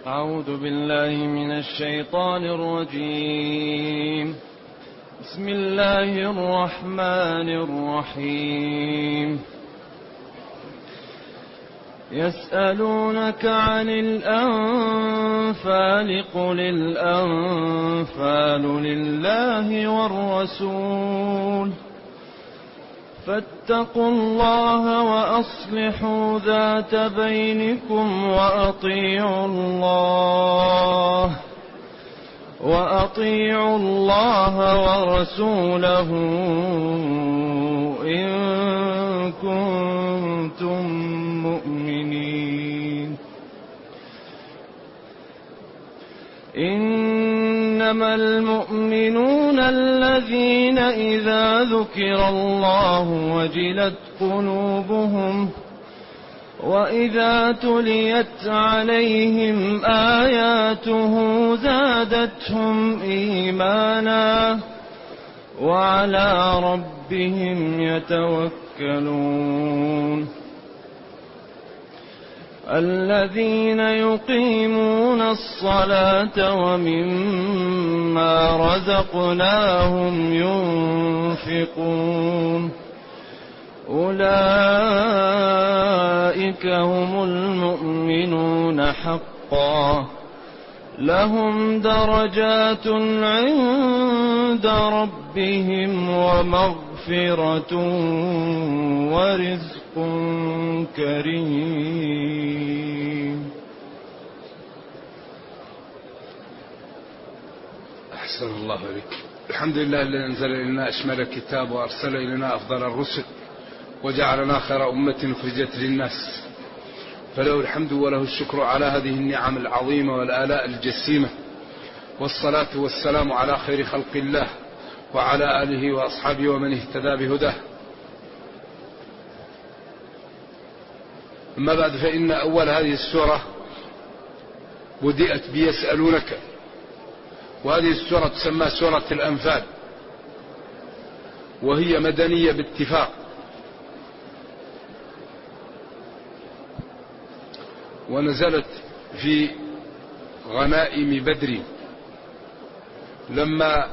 أعوذ بالله من الشيطان الرجيم. بسم الله الرحمن الرحيم. يسألونك عن الأنفال قل الأنفال لله والرسول فاتقوا الله وأصلحوا ذات بينكم وأطيعوا الله ورسوله إن كنتم مؤمنين. إنما المؤمنون الذين إذا ذكر الله وجلت قلوبهم وإذا تليت عليهم آياته زادتهم إيمانا وعلى ربهم يتوكلون. الذين يقيمون الصلاة ومما رزقناهم ينفقون أولئك هم المؤمنون حقا لهم درجات عند ربهم ومغفرة ورزق كريم. أحسن الله بك. الحمد لله الذي أنزل إلينا أشمل الكتاب وأرسل إلينا أفضل الرسل وجعلنا خير أمة أخرجت للناس، فله الحمد وله الشكر على هذه النعم العظيمة والآلاء الجسيمة، والصلاة والسلام على خير خلق الله وعلى آله وأصحابه ومن اهتدى بهداه. أما بعد، فإن أول هذه السورة بدأت بيسألونك، وهذه السورة تسمى سورة الأنفال، وهي مدنية باتفاق، ونزلت في غنائم بدر لما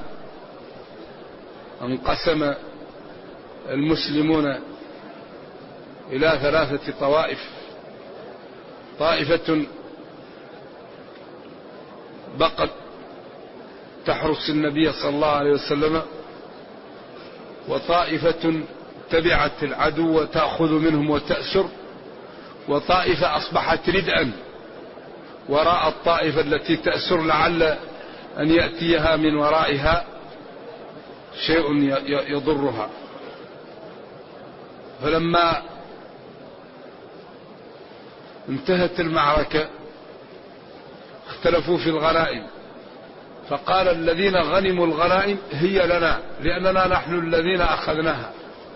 انقسم المسلمون إلى 3 طوائف: طائفة بقت تحرس النبي صلى الله عليه وسلم، وطائفة تبعت العدو وتأخذ منهم وتأسر، وطائفة أصبحت ردءا وراء الطائفة التي تأسر لعل أن يأتيها من ورائها شيء يضرها. فلما انتهت المعركة اختلفوا في الغنائم، فقال الذين غنموا الغنائم هي لنا لأننا نحن الذين أخذناها،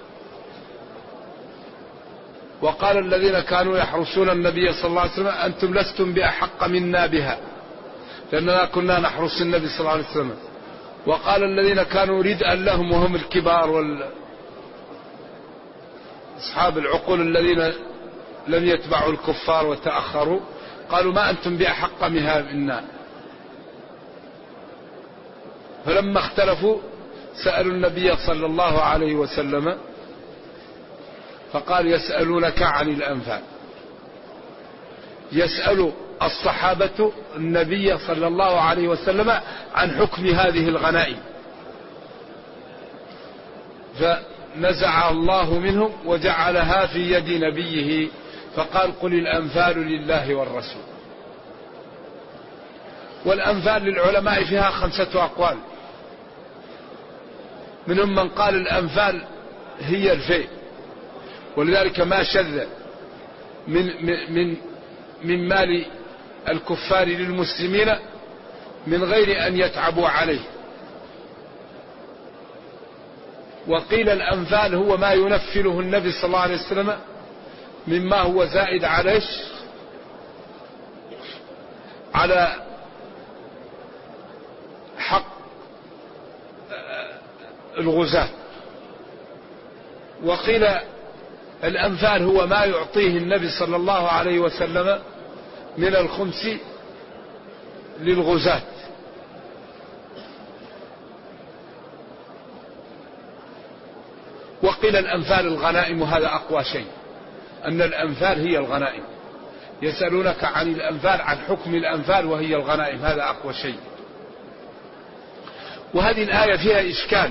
وقال الذين كانوا يحرسون النبي صلى الله عليه وسلم أنتم لستم بأحق منا بها لأننا كنا نحرس النبي صلى الله عليه وسلم. وقال الذين كانوا ردءا لهم وهم الكبار أصحاب العقول الذين لم يتبعوا الكفار وتأخروا، قالوا ما أنتم بأحق منا. فلما اختلفوا سألوا النبي صلى الله عليه وسلم فقال: يسألونك عن الأنفال. يسأل الصحابة النبي صلى الله عليه وسلم عن حكم هذه الغنائم، فنزع الله منهم وجعلها في يد نبيه، فقال: قل الأنفال لله والرسول. والأنفال للعلماء فيها 5 أقوال، منهم من قال الأنفال هي الفيء، ولذلك ما شذ من مال الكفار للمسلمين من غير أن يتعبوا عليه. وقيل الأنفال هو ما ينفله النبي صلى الله عليه وسلم مما هو زائد على حق الغزاة. وقيل الأنفال هو ما يعطيه النبي صلى الله عليه وسلم من الخمس للغزاة. وقيل الأنفال الغنائم، وهذا أقوى شيء، أن الأنفال هي الغنائم. يسألونك عن الأنفال، عن حكم الأنفال وهي الغنائم، هذا أقوى شيء. وهذه الآية فيها إشكال،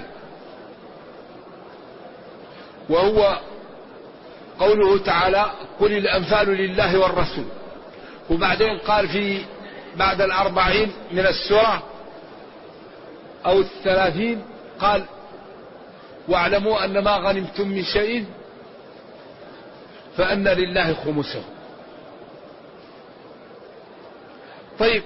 وهو قوله تعالى قل الأنفال لله والرسول، وبعدين قال في بعد 40 من السورة أو 30 قال واعلموا أن ما غنمتم من شيء فأن لله خمسه. طيب،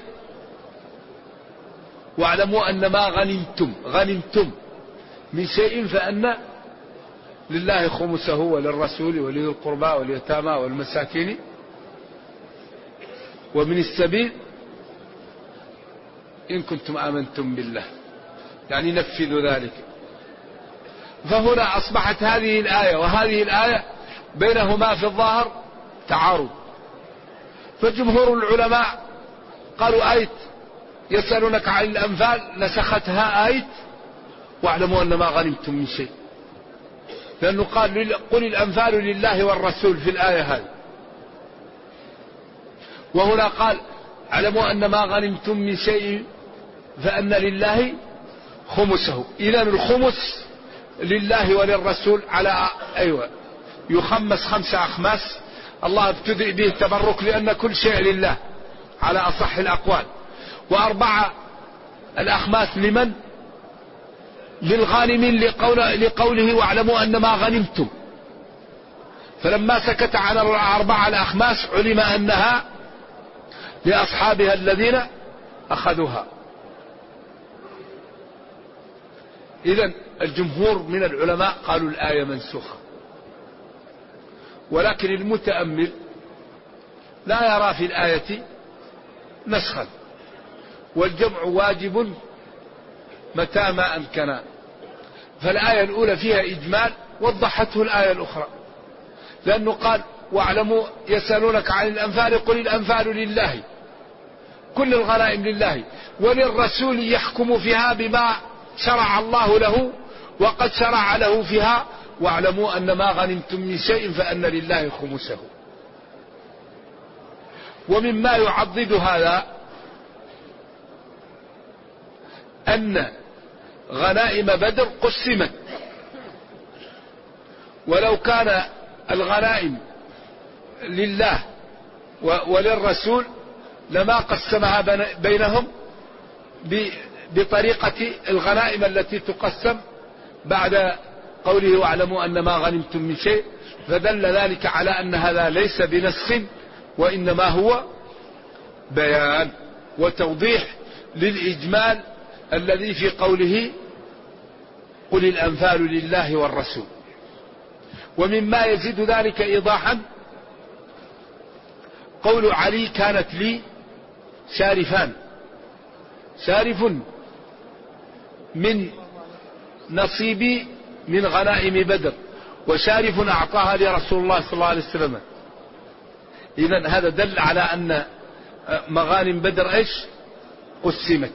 واعلموا أن ما غنمتم من شيء فأن لله خمسه وللرسول ولذي القربى واليتامى والمساكين ومن السبيل إن كنتم آمنتم بالله، يعني نفذوا ذلك. فهنا أصبحت هذه الآية وهذه الآية بينهما في الظاهر تعارض. فجمهور العلماء قالوا آية يسألونك عن الأنفال نسختها آية واعلموا أن ما غنمتم من شيء، لأنه قال قل الأنفال لله والرسول في الآية هذه، وهنا قال اعلموا أن ما غنمتم من شيء فأن لله خمسه. إذن الخمس لله وللرسول على يخمس 5 أخماس. الله ابتدئ به التبرك لأن كل شيء لله على أصح الأقوال. 4 الأخماس لمن؟ للغانمين لقوله واعلموا أن ما غنمتم. فلما سكت عن 4 الأخماس علم أنها لأصحابها الذين أخذوها. إذن الجمهور من العلماء قالوا الآية منسوخة، ولكن المتأمل لا يرى في الآية نسخا، والجمع واجب متى ما أمكن. فالآية الأولى فيها إجمال وضحته الآية الأخرى، لأنه قال واعلموا يسألونك عن الأنفال قل الأنفال لله، كل الغنائم لله، وللرسول يحكم فيها بما شرع الله له، وقد شرع له فيها واعلموا أن ما غنمتم من شيء فأن لله خمسه. ومما يعضد هذا أن غنائم بدر قسمت، ولو كان الغنائم لله وللرسول لما قسمها بينهم بطريقة الغنائم التي تقسم بعد قوله واعلموا أن ما غنمتم من شيء، فدل ذلك على أن هذا ليس بنسخ، وإنما هو بيان وتوضيح للإجمال الذي في قوله قل الأنفال لله والرسول. ومما يزيد ذلك إيضاحا قول علي كانت لي شارفان، شارف من نصيبي من غنائم بدر، وشارف أعطاها لرسول الله صلى الله عليه وسلم. إذن هذا دل على أن مغانم بدر إيش قسمت،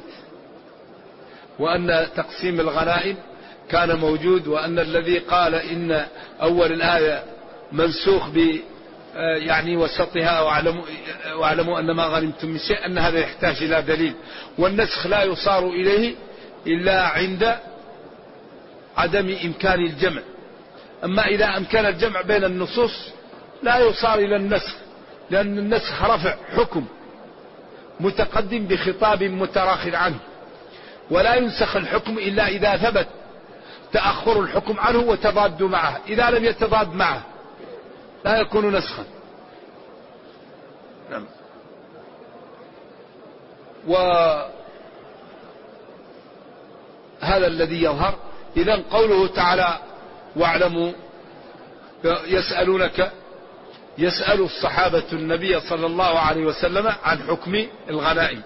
وأن تقسيم الغنائم كان موجود، وأن الذي قال إن أول الآية منسوخ يعني وسطها واعلموا أن ما غنمتم من شيء، أن هذا يحتاج إلى دليل، والنسخ لا يصار إليه إلا عند عدم إمكان الجمع. أما إذا أمكن الجمع بين النصوص لا يصار إلى النسخ، لأن النسخ رفع حكم متقدم بخطاب متراخ عنه، ولا ينسخ الحكم إلا إذا ثبت تأخر الحكم عنه وتضاد معه. إذا لم يتضاد معه لا يكون نسخا. نعم. وهذا الذي يظهر. إذن قوله تعالى واعلموا يسأل الصحابة النبي صلى الله عليه وسلم عن حكم الغنائم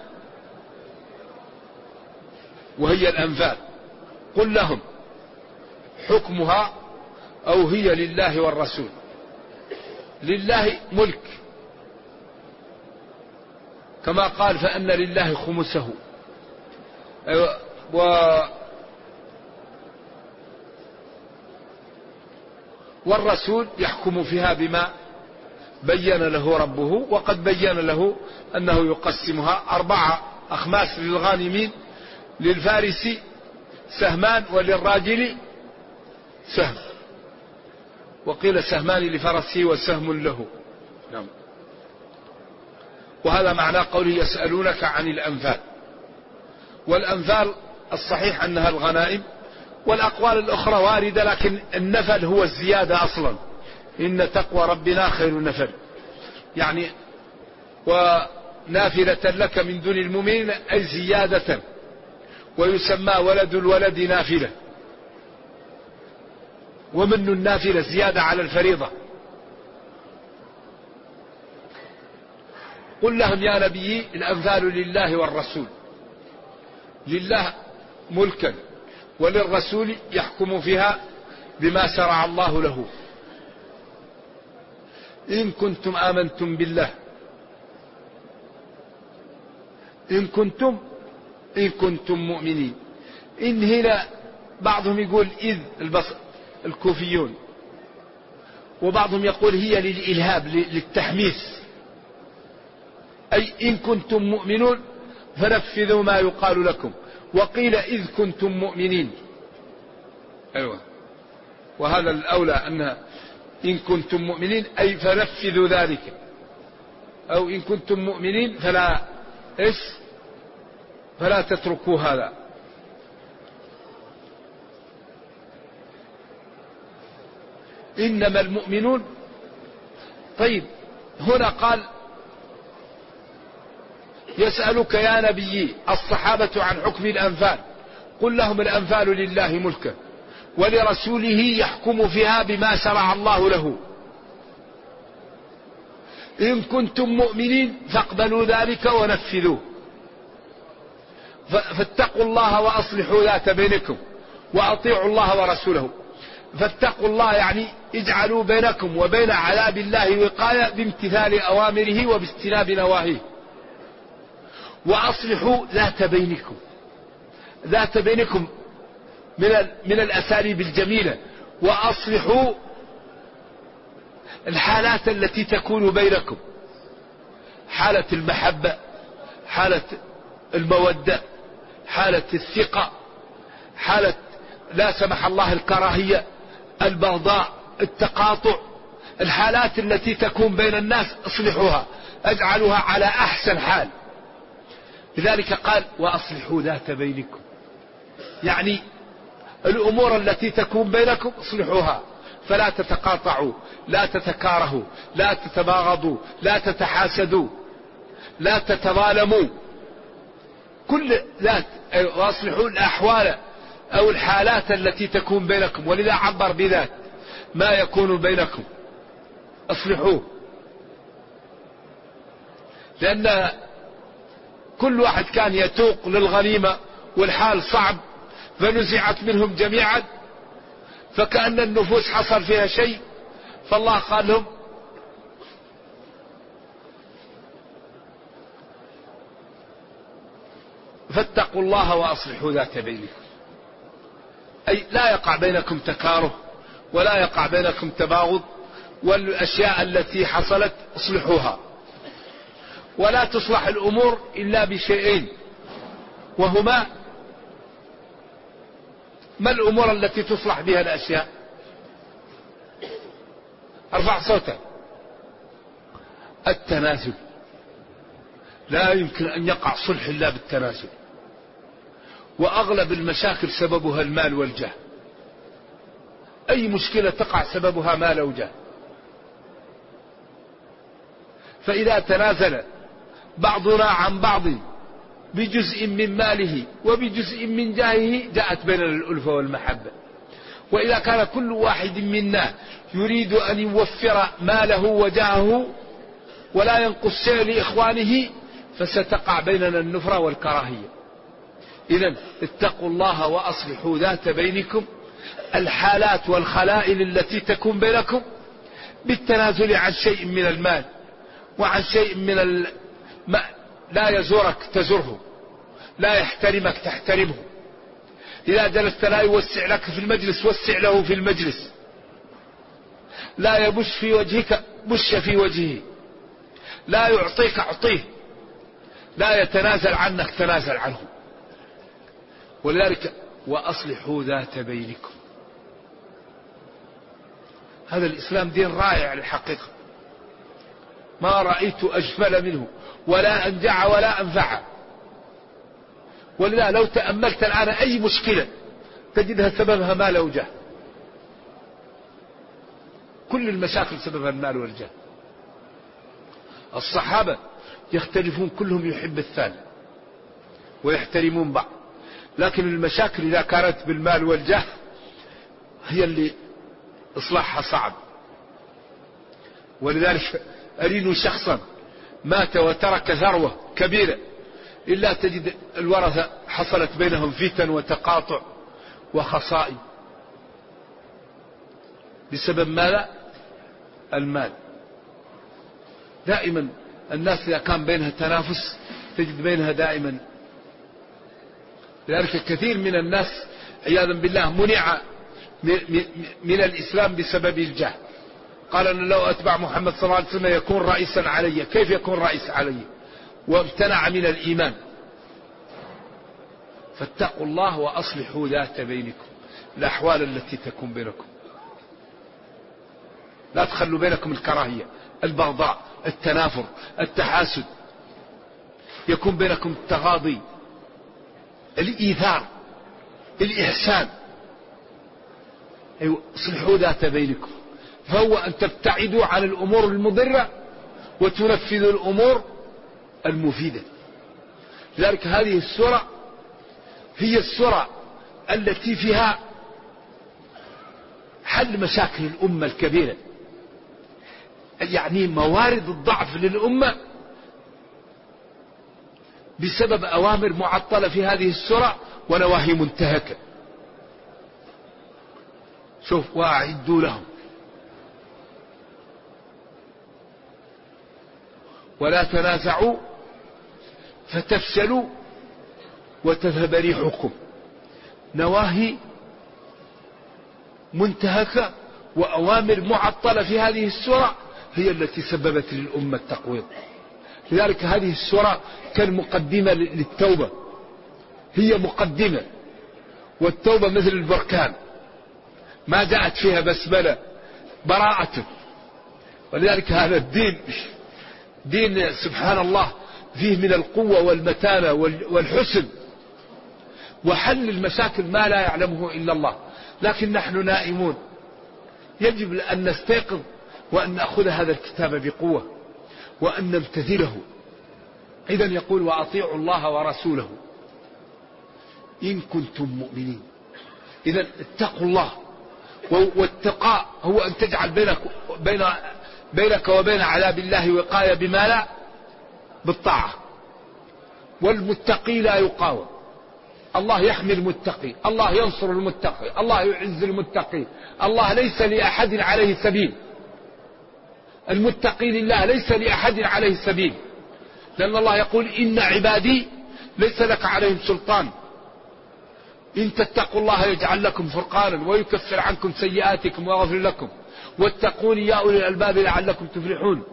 وهي الأنفال، قل لهم حكمها أو هي لله والرسول. لله ملك كما قال فأن لله خمسه. والرسول يحكم فيها بما بين له ربه، وقد بين له أنه يقسمها 4 أخماس للغانمين، للفارس سهمان وللراجل سهم، وقيل سهمان لفرسه وسهم له. نعم. وهذا معنى قوله يسألونك عن الأنفال. والأنفال الصحيح أنها الغنائم، والأقوال الأخرى واردة، لكن النفل هو الزيادة أصلا. إن تقوى ربنا خير نفل، يعني ونافلة لك من دون المؤمنين أي زيادة، ويسمى ولد الولد نافلة، ومن النافلة زيادة على الفريضة. قل لهم يا نبي الأنفال لله والرسول، لله ملكا، وللرسول يحكم فيها بما شرع الله له. إن كنتم آمنتم بالله، إن كنتم مؤمنين. إن هنا بعضهم يقول إذ الكوفيون، وبعضهم يقول هي للإلهاب للتحميس، أي إن كنتم مؤمنون فنفذوا ما يقال لكم. وقيل إذ كنتم مؤمنين. أيوة، وهذا الأولى أنها إن كنتم مؤمنين أي فنفذوا ذلك، أو إن كنتم مؤمنين فلا تتركوا هذا. إنما المؤمنون. طيب هنا قال يسألك يا نبي الصحابة عن حكم الأنفال، قل لهم الأنفال لله ملكا ولرسوله يحكم فيها بما شرع الله له. إن كنتم مؤمنين فاقبلوا ذلك ونفذوه، فاتقوا الله وأصلحوا ذات بينكم وأطيعوا الله ورسوله. فاتقوا الله يعني اجعلوا بينكم وبين عذاب الله وقاية بامتثال أوامره وباجتناب نواهيه. وأصلحوا ذات بينكم، ذات بينكم من الأساليب الجميلة. وأصلحوا الحالات التي تكون بينكم، حالة المحبة، حالة المودة، حالة الثقة، حالة لا سمح الله الكراهية، البغضاء، التقاطع. الحالات التي تكون بين الناس اصلحوها، اجعلوها على أحسن حال. لذلك قال وأصلحوا ذات بينكم، يعني الأمور التي تكون بينكم اصلحوها، فلا تتقاطعوا، لا تتكارهوا، لا تتباغضوا، لا تتحاسدوا، لا تتظالموا. كل ذات واصلحوا الأحوال أو الحالات التي تكون بينكم. ولذا عبر بذات ما يكون بينكم اصلحوه، لأن كل واحد كان يتوق للغنيمة والحال صعب فنزعت منهم جميعا، فكأن النفوس حصل فيها شيء. فالله قال لهم فاتقوا الله وأصلحوا ذات بينكم، أي لا يقع بينكم تكاره ولا يقع بينكم تباغض، والأشياء التي حصلت اصلحوها. ولا تصلح الأمور إلا بشيئين، وهما ما الأمور التي تصلح بها الأشياء؟ ارفع صوتك. التنازل، لا يمكن أن يقع صلح إلا بالتنازل. وأغلب المشاكل سببها المال والجاه، أي مشكلة تقع سببها مال وجاه. فإذا تنازل بعضنا عن بعض بجزء من ماله وبجزء من جاهه جاءت بيننا الألفة والمحبة. وإذا كان كل واحد منا يريد أن يوفر ماله وجاهه ولا ينقص شيء لإخوانه فستقع بيننا النفرة والكراهية. إذن اتقوا الله وأصلحوا ذات بينكم، الحالات والخلائل التي تكون بينكم بالتنازل عن شيء من المال وعن شيء من لا يزورك تزره، لا يحترمك تحترمه، إذا جلست لا يوسع لك في المجلس وسع له في المجلس، لا يبش في وجهك بش في وجهه، لا يعطيك أعطيه، لا يتنازل عنك تنازل عنه. ولذلك وأصلحوا ذات بينكم. هذا الإسلام دين رائع الحقيقة، ما رأيت أجمل منه ولا أنجع ولا أنفع. ولذا لو تأملت الآن أي مشكلة تجدها سببها مال وجاه، كل المشاكل سببها المال والجاه. الصحابة يختلفون كلهم يحب الثاني ويحترمون بعض، لكن المشاكل إذا كانت بالمال والجاه هي اللي إصلاحها صعب. ولذلك أرينوا شخصا مات وترك ثروة كبيرة إلا تجد الورثة حصلت بينهم فتن وتقاطع وخصائم بسبب ماذا؟ المال. دائما الناس إذا كان بينها تنافس تجد بينها دائما. لذلك كثير من الناس عياذا بالله منع من الإسلام بسبب الجاه. قال أن لو أتبع محمد صلى الله عليه وسلم يكون رئيسا علي. كيف يكون رئيس علي؟ وامتنع من الإيمان. فاتقوا الله وأصلحوا ذات بينكم، الأحوال التي تكون بينكم. لا تخلوا بينكم الكراهية، البغضاء، التنافر، التحاسد. يكون بينكم التغاضي، الإيثار، الإحسان. أيوة، اصلحوا ذات بينكم. فهو أن تبتعدوا عن الأمور المضرة وتنفذوا الأمور المفيدة. لذلك هذه السورة هي السورة التي فيها حل مشاكل الأمة الكبيرة، يعني موارد الضعف للأمة بسبب أوامر معطلة في هذه السورة ونواهي منتهكة. شوف، وأعدوا لهم ولا تنازعوا فتفشلوا وتذهب ريحكم. نواهي منتهكة وأوامر معطلة في هذه السورة هي التي سببت للأمة التقويض. لذلك هذه السورة كان مقدمة للتوبة، هي مقدمة. والتوبة مثل البركان، ما جاءت فيها بسملة، براءة. ولذلك هذا الدين دين سبحان الله فيه من القوة والمتانة والحسن وحل المشاكل ما لا يعلمه إلا الله. لكن نحن نائمون. يجب أن نستيقظ وأن نأخذ هذا الكتاب بقوة وأن نمتثله. إذن يقول وأطيعوا الله ورسوله إن كنتم مؤمنين. إذن اتقوا الله. والتقاء هو أن تجعل بينك وبين عذاب الله وقاية بما لا بالطاعة. والمتقي لا يقاوم. الله يحمي المتقي، الله ينصر المتقي، الله يعز المتقي. الله ليس لأحد عليه سبيل. المتقي لله ليس لأحد عليه سبيل، لأن الله يقول إن عبادي ليس لك عليهم سلطان. إن تتقوا الله يجعل لكم فرقانا ويكفر عنكم سيئاتكم ويغفر لكم واتقوني يا أولي الألباب لعلكم تفلحون.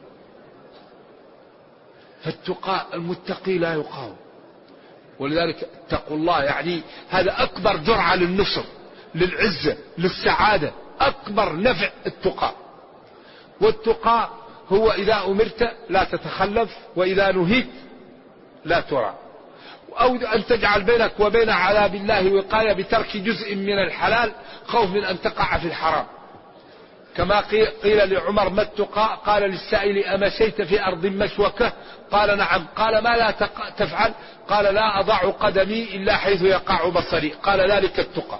فالتقاء المتقي لا يقاوم. ولذلك اتقوا الله يعني هذا أكبر جرعة للنصر، للعزة، للسعادة. أكبر نفع التقاء. والتقاء هو إذا أمرت لا تتخلف وإذا نهيت لا ترى. أو أن تجعل بينك وبين عذاب الله وقاية بترك جزء من الحلال خوف من أن تقع في الحرام. كما قيل لعمر ما التقاء؟ قال للسائل أمشيت في أرض مشوكة؟ قال نعم. قال ما لا تفعل؟ قال لا أضع قدمي إلا حيث يقع بصري. قال ذلك التقى.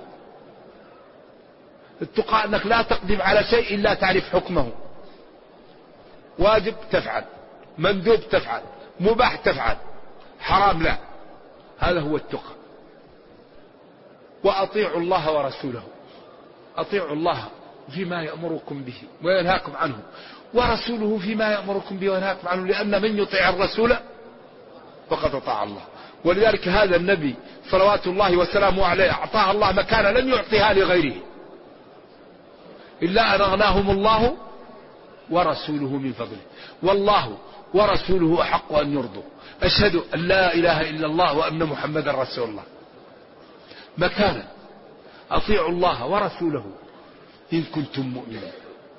التقى أنك لا تقدم على شيء إلا تعرف حكمه. واجب تفعل، مندوب تفعل، مباح تفعل، حرام لا. هذا هو التقى. وأطيعوا الله ورسوله. أطيعوا الله فيما يأمركم به وينهاكم عنه، ورسوله فيما يأمركم به وينهاكم عنه. لأن من يطيع الرسول فقد أطاع الله. ولذلك هذا النبي صلوات الله وسلامه عليه أعطاه الله مكانة لم يعطيها لغيره إلا أن أغناهم الله ورسوله من فضله. والله ورسوله أحق أن يرضوا. أشهد أن لا إله إلا الله وأن محمدا رسول الله. مكانة. أطيعوا الله ورسوله إن كنتم مؤمنين.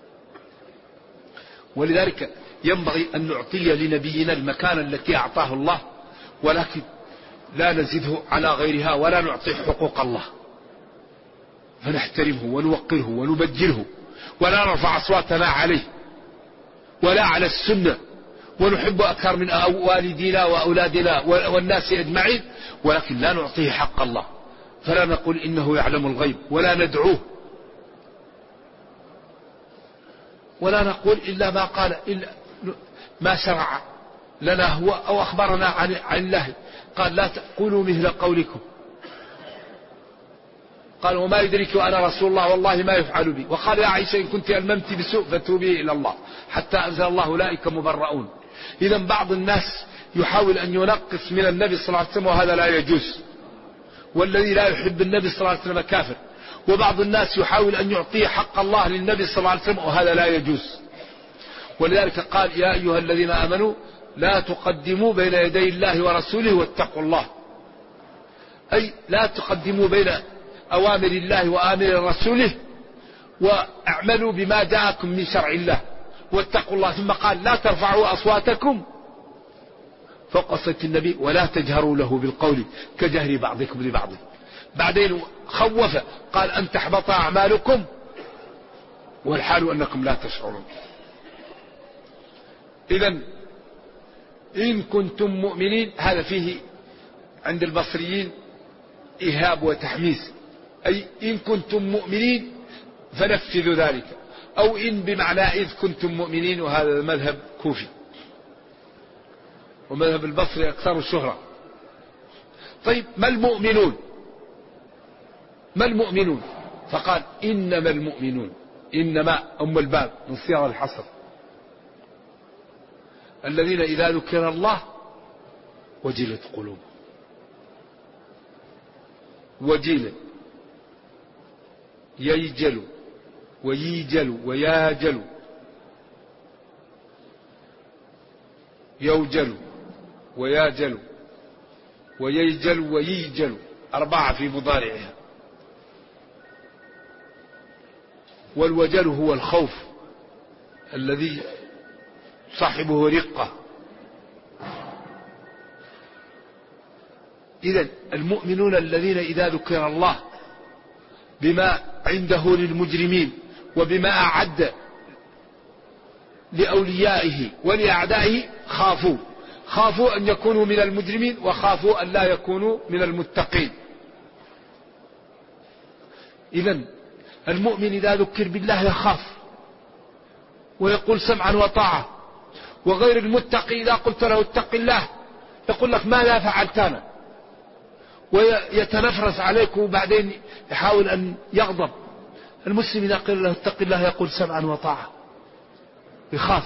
ولذلك ينبغي أن نعطي لنبينا المكانة التي أعطاه الله، ولكن لا نزده على غيرها ولا نعطيه حقوق الله، فنحترمه ونوقره ونبجله ولا نرفع أصواتنا عليه ولا على السنة، ونحب أكثر من والدينا وأولادنا والناس أجمعين، ولكن لا نعطيه حق الله. فلا نقول إنه يعلم الغيب ولا ندعوه ولا نقول إلا ما قال، إلا ما شرع لنا هو أو أخبرنا عن الله. قال لا تقولوا مثل قولكم. قال وما يدرك وأنا رسول الله والله ما يفعل بي. وقال يا عائشة إن كنت ألممت بسوء فتوبي إلى الله حتى أنزل الله أولئك مبرؤون. إذا بعض الناس يحاول أن ينقص من النبي صلى الله عليه وسلم وهذا لا يجوز، والذي لا يحب النبي صلى الله عليه وسلم كافر. وبعض الناس يحاول أن يعطي حق الله للنبي صلى الله عليه وسلم وهذا لا يجوز. ولذلك قال يا أيها الذين آمنوا لا تقدموا بين يدي الله ورسوله واتقوا الله. أي لا تقدموا بين أوامر الله وآمر رسوله، واعملوا بما جاءكم من شرع الله واتقوا الله. ثم قال لا ترفعوا أصواتكم فوق صوت النبي ولا تجهروا له بالقول كجهر بعضكم لبعض. بعدين خوف قال أن تحبط أعمالكم والحال أنكم لا تشعرون. إذن إن كنتم مؤمنين هذا فيه عند البصريين إيهاب وتحميس، أي إن كنتم مؤمنين فنفذوا ذلك، أو إن بمعنى إذ كنتم مؤمنين، وهذا مذهب كوفي، ومذهب البصري أكثر الشهرة. طيب ما المؤمنون؟ ما المؤمنون؟ فقال إنما المؤمنون، إنما أم الباب من صيغ الحصر، الذين إذا ذكر الله وجلت قلوبهم. وجل ييجل وييجل وياجل يوجل وياجل وييجل وييجل، 4 في مضارعها. والوجل هو الخوف الذي صاحبه رقة. إذن المؤمنون الذين إذا ذكر الله بما عنده للمجرمين وبما أعد لأوليائه ولأعدائه خافوا أن يكونوا من المجرمين وخافوا أن لا يكونوا من المتقين. إذن المؤمن إذا ذكر بالله يخاف ويقول سمعا وطاعة، وغير المتقي إذا قلت له اتق الله يقول لك ماذا فعلتنا، ويتنفرس عليك وبعدين يحاول أن يغضب. المسلم إذا قيل له اتق الله يقول سمعا وطاعة، يخاف.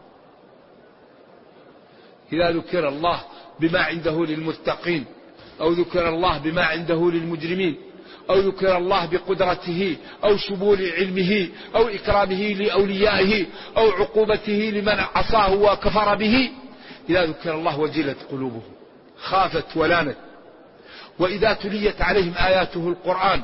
إذا ذكر الله بما عنده للمتقين، أو ذكر الله بما عنده للمجرمين، أو ذكر الله بقدرته أو شمول علمه أو إكرامه لأوليائه أو عقوبته لمن عصاه وكفر به، إذا ذكر الله وجلت قلوبهم، خافت ولانت. وإذا تليت عليهم آياته القرآن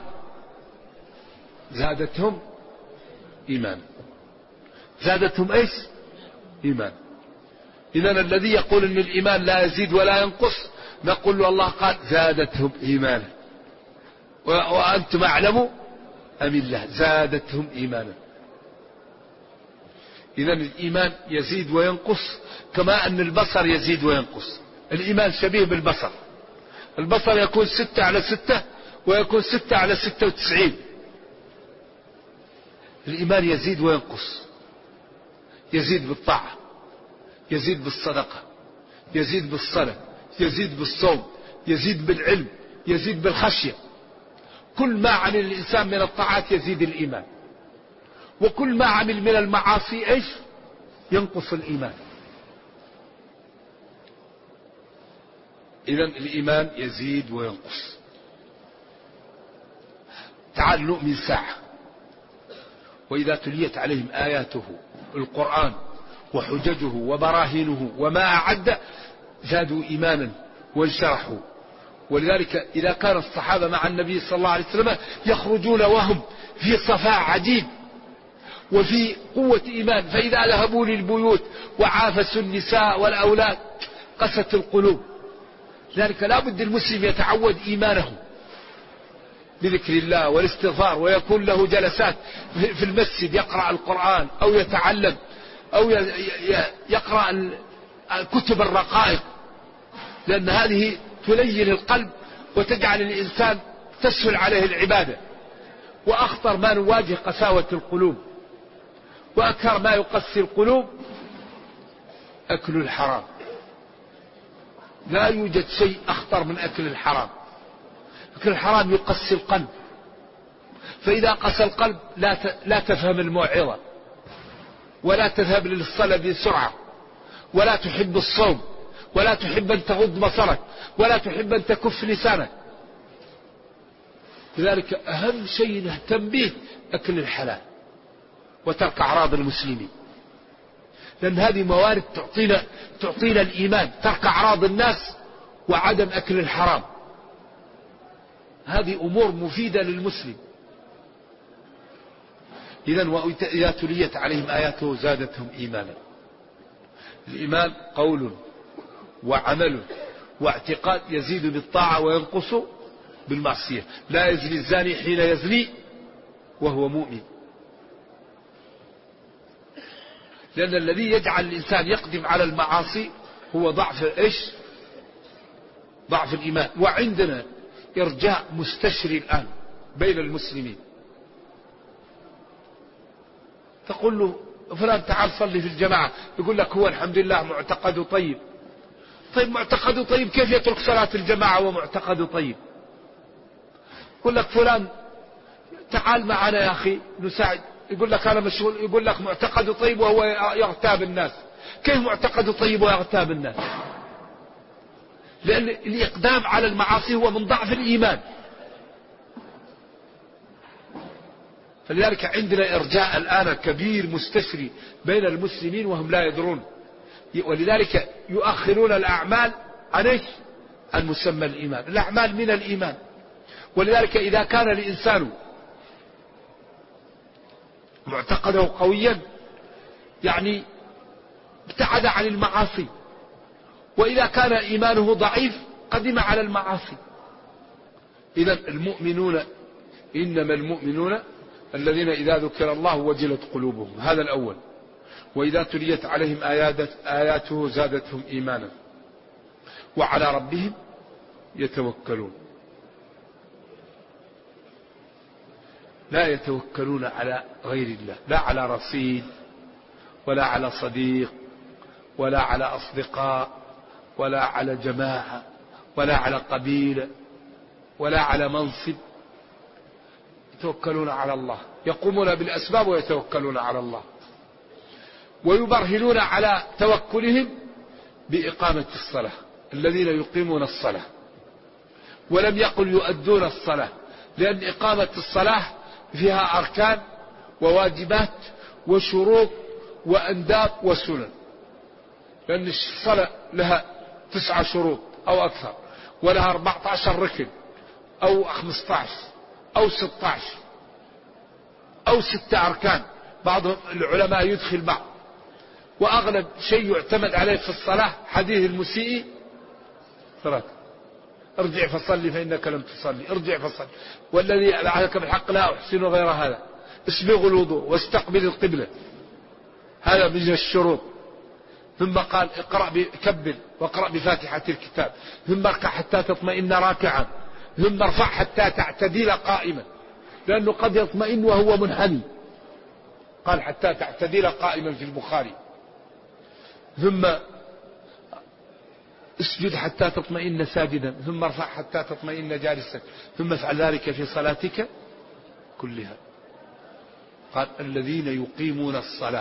زادتهم إيمان. زادتهم إيش؟ إيمان. إذن الذي يقول أن الإيمان لا يزيد ولا ينقص نقول له الله قال زادتهم إيمانا وأنتم أعلموا أم الله زادتهم إيمانا. إذن الإيمان يزيد وينقص كما أن البصر يزيد وينقص. الإيمان شبيه بالبصر، البصر يكون 6/6 ويكون 6/96. الإيمان يزيد وينقص، يزيد بالطاعة، يزيد بالصدقة، يزيد بالصلاة، يزيد بالصوم، يزيد بالعلم، يزيد بالخشية. كل ما عمل الإنسان من الطاعات يزيد الإيمان، وكل ما عمل من المعاصي إيش؟ ينقص الإيمان. إذن الإيمان يزيد وينقص. تعال نؤمن ساعة، وإذا تليت عليهم آياته القرآن وحججه وبراهينه وما أعد زادوا إيمانا وانشرحوا. ولذلك إذا كان الصحابة مع النبي صلى الله عليه وسلم يخرجون وهم في صفاء عجيب وفي قوة إيمان، فإذا ذهبوا للبيوت وعافسوا النساء والأولاد قست القلوب. لذلك لا بد المسلم يتعود إيمانه بذكر الله والاستغفار، ويكون له جلسات في المسجد يقرأ القرآن أو يتعلم أو يقرأ كتب الرقائق، لأن هذه تلين القلب وتجعل الإنسان تسهل عليه العبادة. وأخطر ما نواجه قساوة القلوب، وأكثر ما يقسي القلوب أكل الحرام. لا يوجد شيء أخطر من أكل الحرام. أكل الحرام يقسي القلب، فإذا قسى القلب لا تفهم الموعظة، ولا تذهب للصلاة بسرعة، ولا تحب الصوم، ولا تحب أن تغض بصرك، ولا تحب أن تكف لسانك. لذلك أهم شيء نهتم به أكل الحلال وترك أعراض المسلمين، لأن هذه موارد تعطينا الإيمان. ترك أعراض الناس وعدم أكل الحرام، هذه أمور مفيدة للمسلم. إذن وإذا تليت عليهم آياته زادتهم إيمانا. الإيمان قول وعمل واعتقاد، يزيد بالطاعة وينقص بالمعصية. لا يزني الزاني حين يزني وهو مؤمن، لأن الذي يجعل الإنسان يقدم على المعاصي هو ضعف ضعف الإيمان. وعندنا إرجاء مستشري الآن بين المسلمين، تقول له فلان تعال صلي في الجماعة، يقول لك هو الحمد لله معتقده طيب. طيب معتقده طيب كيف يترك صلاة الجماعة ومعتقده طيب؟ يقول لك فلان تعال معنا يا أخي نساعد، يقول لك أنا مشغول، يقول لك معتقده طيب وهو يغتاب الناس. كيف معتقده طيب ويغتاب الناس؟ لأن الإقدام على المعاصي هو من ضعف الإيمان. فلذلك عندنا إرجاء الآن كبير مستشري بين المسلمين وهم لا يدرون، ولذلك يؤخرون الأعمال عن مسمى الإيمان. الأعمال من الإيمان. ولذلك إذا كان الإنسان معتقده قويا يعني ابتعد عن المعاصي، وإذا كان إيمانه ضعيف قدم على المعاصي. إذا المؤمنون إنما المؤمنون الذين إذا ذكر الله وجلت قلوبهم، هذا الأول. وإذا تليت عليهم آياته زادتهم إيمانا وعلى ربهم يتوكلون. لا يتوكلون على غير الله، لا على رصيد ولا على صديق ولا على أصدقاء ولا على جماعة ولا على قبيلة ولا على منصب. يتوكلون على الله، يقومون بالأسباب ويتوكلون على الله. ويبرهنون على توكلهم بإقامة الصلاة، الذين يقيمون الصلاة. ولم يقل يؤدون الصلاة، لأن إقامة الصلاة فيها أركان وواجبات وشروط وأنداب وسنن، لأن الصلاة لها 9 شروط أو أكثر، ولها 14 ركن أو 15 أو 16 أو 6 أركان. بعض العلماء يدخل بعض. وأغلب شيء يعتمد عليه في الصلاة حديث المسيء صلاة، ارجع فصلي فإنك لم تصلي، ارجع فصلي، والذي أبعثك بالحق لا أحسن غير هذا، اسبغ الوضوء واستقبل القبلة، هذا من الشروط. ثم قال كبر واقرأ بفاتحة الكتاب، ثم اركع حتى تطمئن راكعا، ثم ارفع حتى تعتدل قائما، لأنه قد يطمئن وهو منحني، قال حتى تعتدل قائما في البخاري. ثم اسجد حتى تطمئن ساجدا، ثم ارفع حتى تطمئن جالسا، ثم افعل ذلك في صلاتك كلها. قال الذين يقيمون الصلاة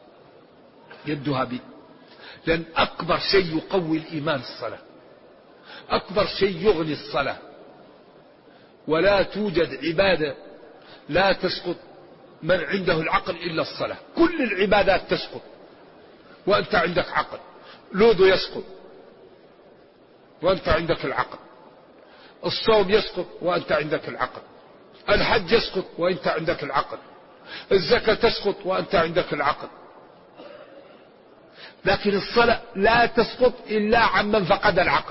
يدها بي، لأن أكبر شيء يقوي الإيمان الصلاة. أكبر شيء يغني الصلاة. ولا توجد عبادة لا تسقط من عنده العقل إلا الصلاة. كل العبادات تسقط وأنت عندك عقل. لودو يسقط وأنت عندك العقل. الصوم يسقط وأنت عندك العقل. الحج يسقط وأنت عندك العقل. الزكاة تسقط وأنت عندك العقل. لكن الصلاة لا تسقط إلا عمن فقد العقل.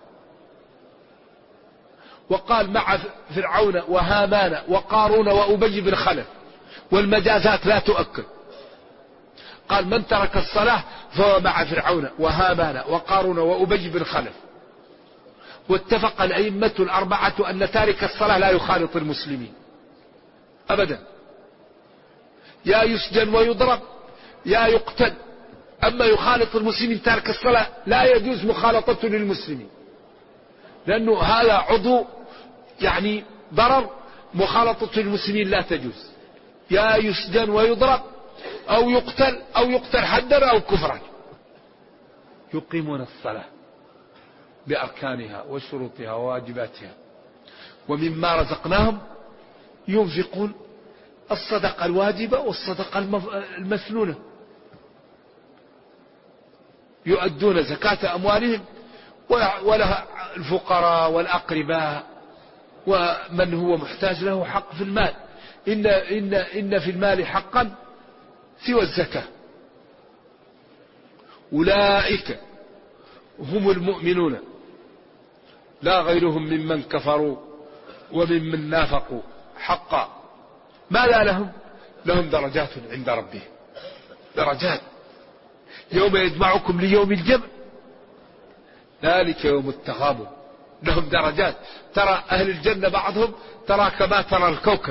وقال مع فرعون وهامان وقارون وأبي بن خلف، والمجازات لا تؤكد. قال من ترك الصلاة فهو مع فرعون وهامان وقارون وأبي بن خلف. واتفق الأئمة الأربعة أن تارك الصلاة لا يخالط المسلمين أبدا، يا يسجن ويضرب يا يقتل. أما يخالط المسلمين تارك الصلاة لا يجوز مخالطته للمسلمين، لأنه هذا عضو يعني ضرر. مخالطة المسلمين لا تجوز، يا يسجن ويضرب أو يقتل حدا أو كفرا. يقيمون الصلاة بأركانها وشروطها وواجباتها، ومما رزقناهم ينفقون. الصدقة الواجبة والصدقة المسنونة. يؤدون زكاة أموالهم ولها الفقراء والأقرباء ومن هو محتاج له حق في المال. إن في المال حقا سوى الزكاة. أولئك هم المؤمنون لا غيرهم ممن كفروا وممن نافقوا حقا. ماذا لهم؟ لهم درجات عند ربهم. درجات يوم يجمعكم ليوم الجمع ذلك يوم التغابن. لهم درجات. ترى أهل الجنة بعضهم ترى كما ترى الكوكب.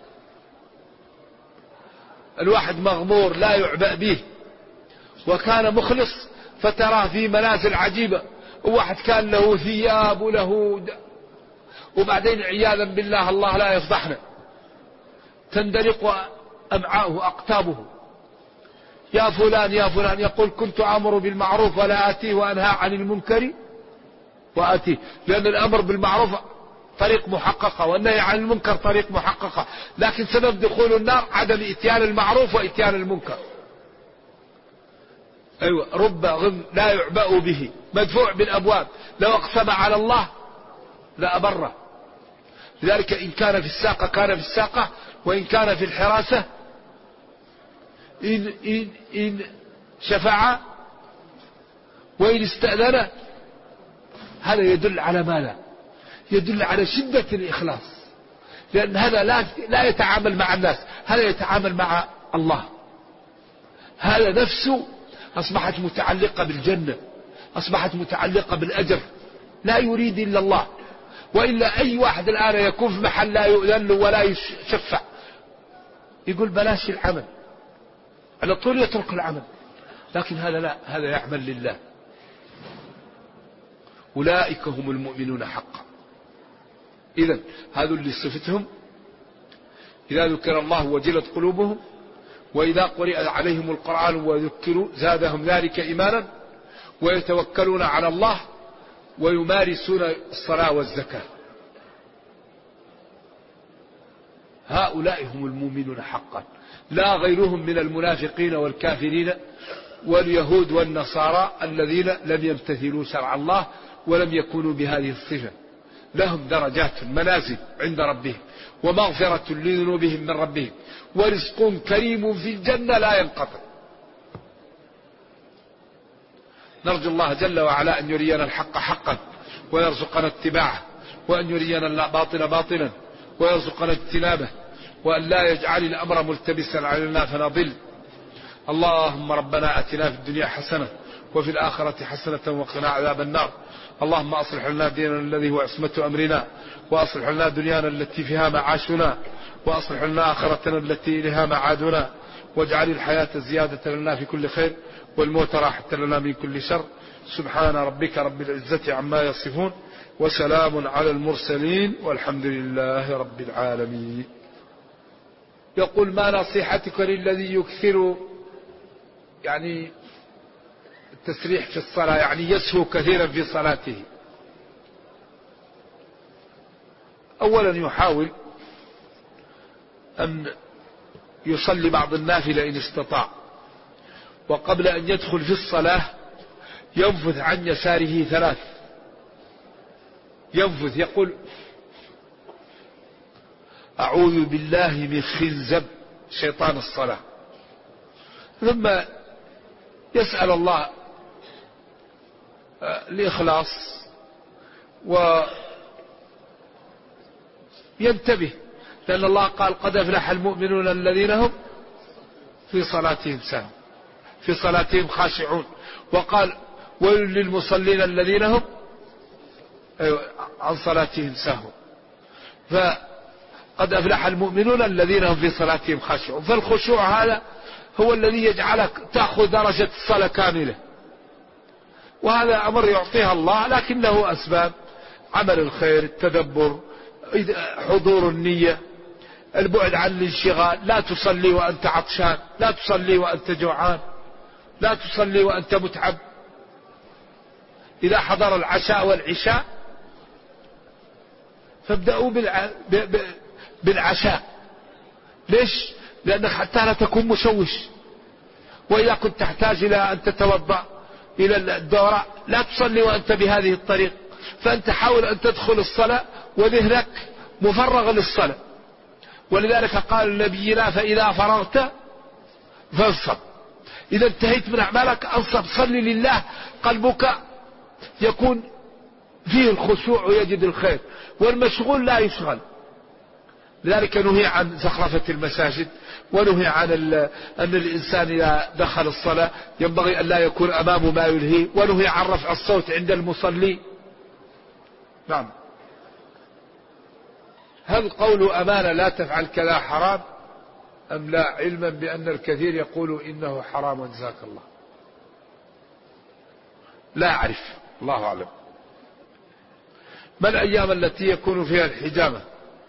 الواحد مغمور لا يعبأ به وكان مخلص فتراه في منازل عجيبة. وواحد كان له ثياب وله وبعدين عياذا بالله الله لا يفضحنا تندلق أمعاؤه أقتابه. يا فلان يا فلان يقول كنت أمر بالمعروف ولا آتيه وأنهى عن المنكر وآتيه. لأن الأمر بالمعروف طريق محققة والنهي عن المنكر طريق محققة، لكن سبب دخول النار عدم إتيان المعروف وإتيان المنكر. أيوة رب غم لا يعبأ به مدفوع بالأبواب. لو أقسم على الله لأبره. لذلك إن كان في الساقة كان في الساقة، وإن كان في الحراسة إن شفع وإن استأذن. هذا يدل على ماذا؟ يدل على شدة الإخلاص، لأن هذا لا يتعامل مع الناس، هذا يتعامل مع الله. هذا نفسه أصبحت متعلقة بالجنة، أصبحت متعلقة بالأجر، لا يريد إلا الله. وإلا أي واحد الآن يكون في محل لا يؤذن له ولا يشفع يقول بلاش العمل على طول يترك العمل. لكن هذا لا، هذا يعمل لله. أولئك هم المؤمنون حقا. إذن هذا اللي صفتهم إذا ذكر الله وجلت قلوبهم وإذا قرئ عليهم القرآن وذكروا زادهم ذلك إيمانا ويتوكلون على الله ويمارسون الصلاة والزكاة. هؤلاء هم المؤمنون حقا، لا غيرهم من المنافقين والكافرين واليهود والنصارى الذين لم يمتثلوا شرع الله ولم يكونوا بهذه الصفة. لهم درجات منازل عند ربهم ومغفرة لذنوبهم من ربهم ورزق كريم في الجنة لا ينقطع. نرجو الله جل وعلا أن يرينا الحق حقا ويرزقنا اتباعه، وأن يرينا الباطل باطلا ويرزقنا اجتنابه، وأن لا يجعل الأمر ملتبسا علينا فنضل. اللهم ربنا أتنا في الدنيا حسنة وفي الآخرة حسنة وقنا عذاب النار. اللهم أصلح لنا ديننا الذي هو عصمة أمرنا، وأصلح لنا دنيانا التي فيها معاشنا، وأصلح لنا آخرتنا التي إليها معادنا، واجعل الحياة زيادة لنا في كل خير والموت راحة لنا من كل شر. سبحان ربك رب العزة عما يصفون وسلام على المرسلين والحمد لله رب العالمين. يقول ما نصيحتك للذي يكثر يعني التسريح في الصلاة، يعني يسهو كثيرا في صلاته؟ أولا يحاول أن يصلي بعض النافلة إن استطاع، وقبل أن يدخل في الصلاة ينفث عن يساره 3، ينفث يقول أعوذ بالله من خنزب شيطان الصلاة، ثم يسأل الله الإخلاص وينتبه، لأن الله قال قد أفلح المؤمنون الذين هم في صلاتهم ساهون، في صلاتهم خاشعون، وقال ويل للمصلين الذين هم عن صلاتهم ساهون، فقد أفلح المؤمنون الذين هم في صلاتهم خاشعون. فالخشوع هذا هو الذي يجعلك تأخذ درجة الصلاة كاملة، وهذا أمر يعطيها الله، لكنه أسباب عمل الخير، التدبر، حضور النية، البعد عن الانشغال. لا تصلي وأنت عطشان، لا تصلي وأنت جوعان، لا تصلي وأنت متعب. إذا حضر العشاء والعشاء فابدأوا بالعشاء. ليش؟ لأنك حتى لا تكون مشوش، وإذا كنت تحتاج إلى أن تتوضأ إلى الدورة لا تصلي وأنت بهذه الطريق، فأنت حاول أن تدخل الصلاة وذهنك مفرغ للصلاة. ولذلك قال النبي لا فإذا فرغت فانصب، إذا انتهيت من أعمالك أنصب، صلي لله، قلبك يكون فيه الخشوع ويجد الخير، والمشغول لا يشغل. لذلك نهي عن زخرفة المساجد، ونهي عن أن الإنسان إذا دخل الصلاة ينبغي أن لا يكون أمامه ما يلهيه، ونهي عن رفع الصوت عند المصلي. نعم. هل قول أمانة لا تفعل كذا حرام أم لا، علما بأن الكثير يقول إنه حرام جزاك الله؟ لا أعرف، الله أعلم. ما الأيام التي يكون فيها الحجامة؟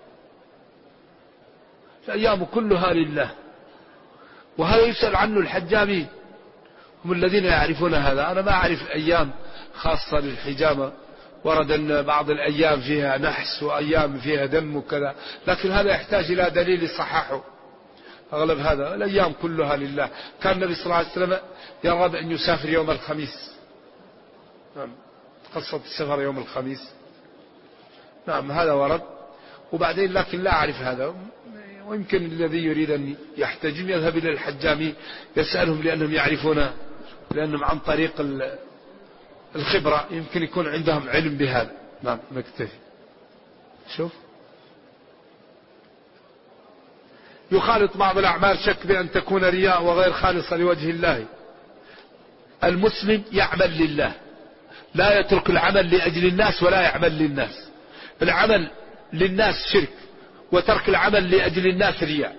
الأيام كلها لله، وهذا يسأل عنه الحجامين، هم الذين يعرفون هذا. أنا ما أعرف أيام خاصة للحجامة، ورد أن بعض الأيام فيها نحس وأيام فيها دم وكذا، لكن هذا يحتاج إلى دليل صححه. أغلب هذا الأيام كلها لله. كان النبي صلى الله عليه وسلم يرغب أن يسافر يوم الخميس، نعم، قصة السفر يوم الخميس، نعم هذا ورد. وبعدين لكن لا أعرف هذا، ويمكن الذي يريد أن يحتجم يذهب إلى الحجامين يسألهم، لأنهم يعرفون، لأنهم عن طريق الخبرة يمكن يكون عندهم علم بهذا. نعم نكتفي. شوف، يخالط بعض الأعمال شك بأن تكون رياء وغير خالصة لوجه الله. المسلم يعمل لله، لا يترك العمل لأجل الناس ولا يعمل للناس. العمل للناس شرك، وترك العمل لأجل الناس رياء.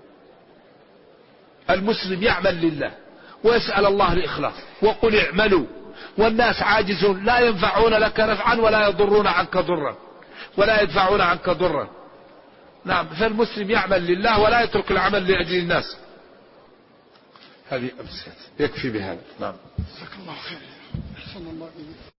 المسلم يعمل لله ويسأل الله الإخلاص، وقل اعملوا والناس عاجزون لا ينفعون لك نفعا ولا يضرون عنك ضرا ولا يدفعون عنك ضرا. نعم، فالمسلم يعمل لله ولا يترك العمل لأجل الناس. هذه أمثلة يكفي بهذا. نعم. جزاك الله خير. أحسن الله إليك.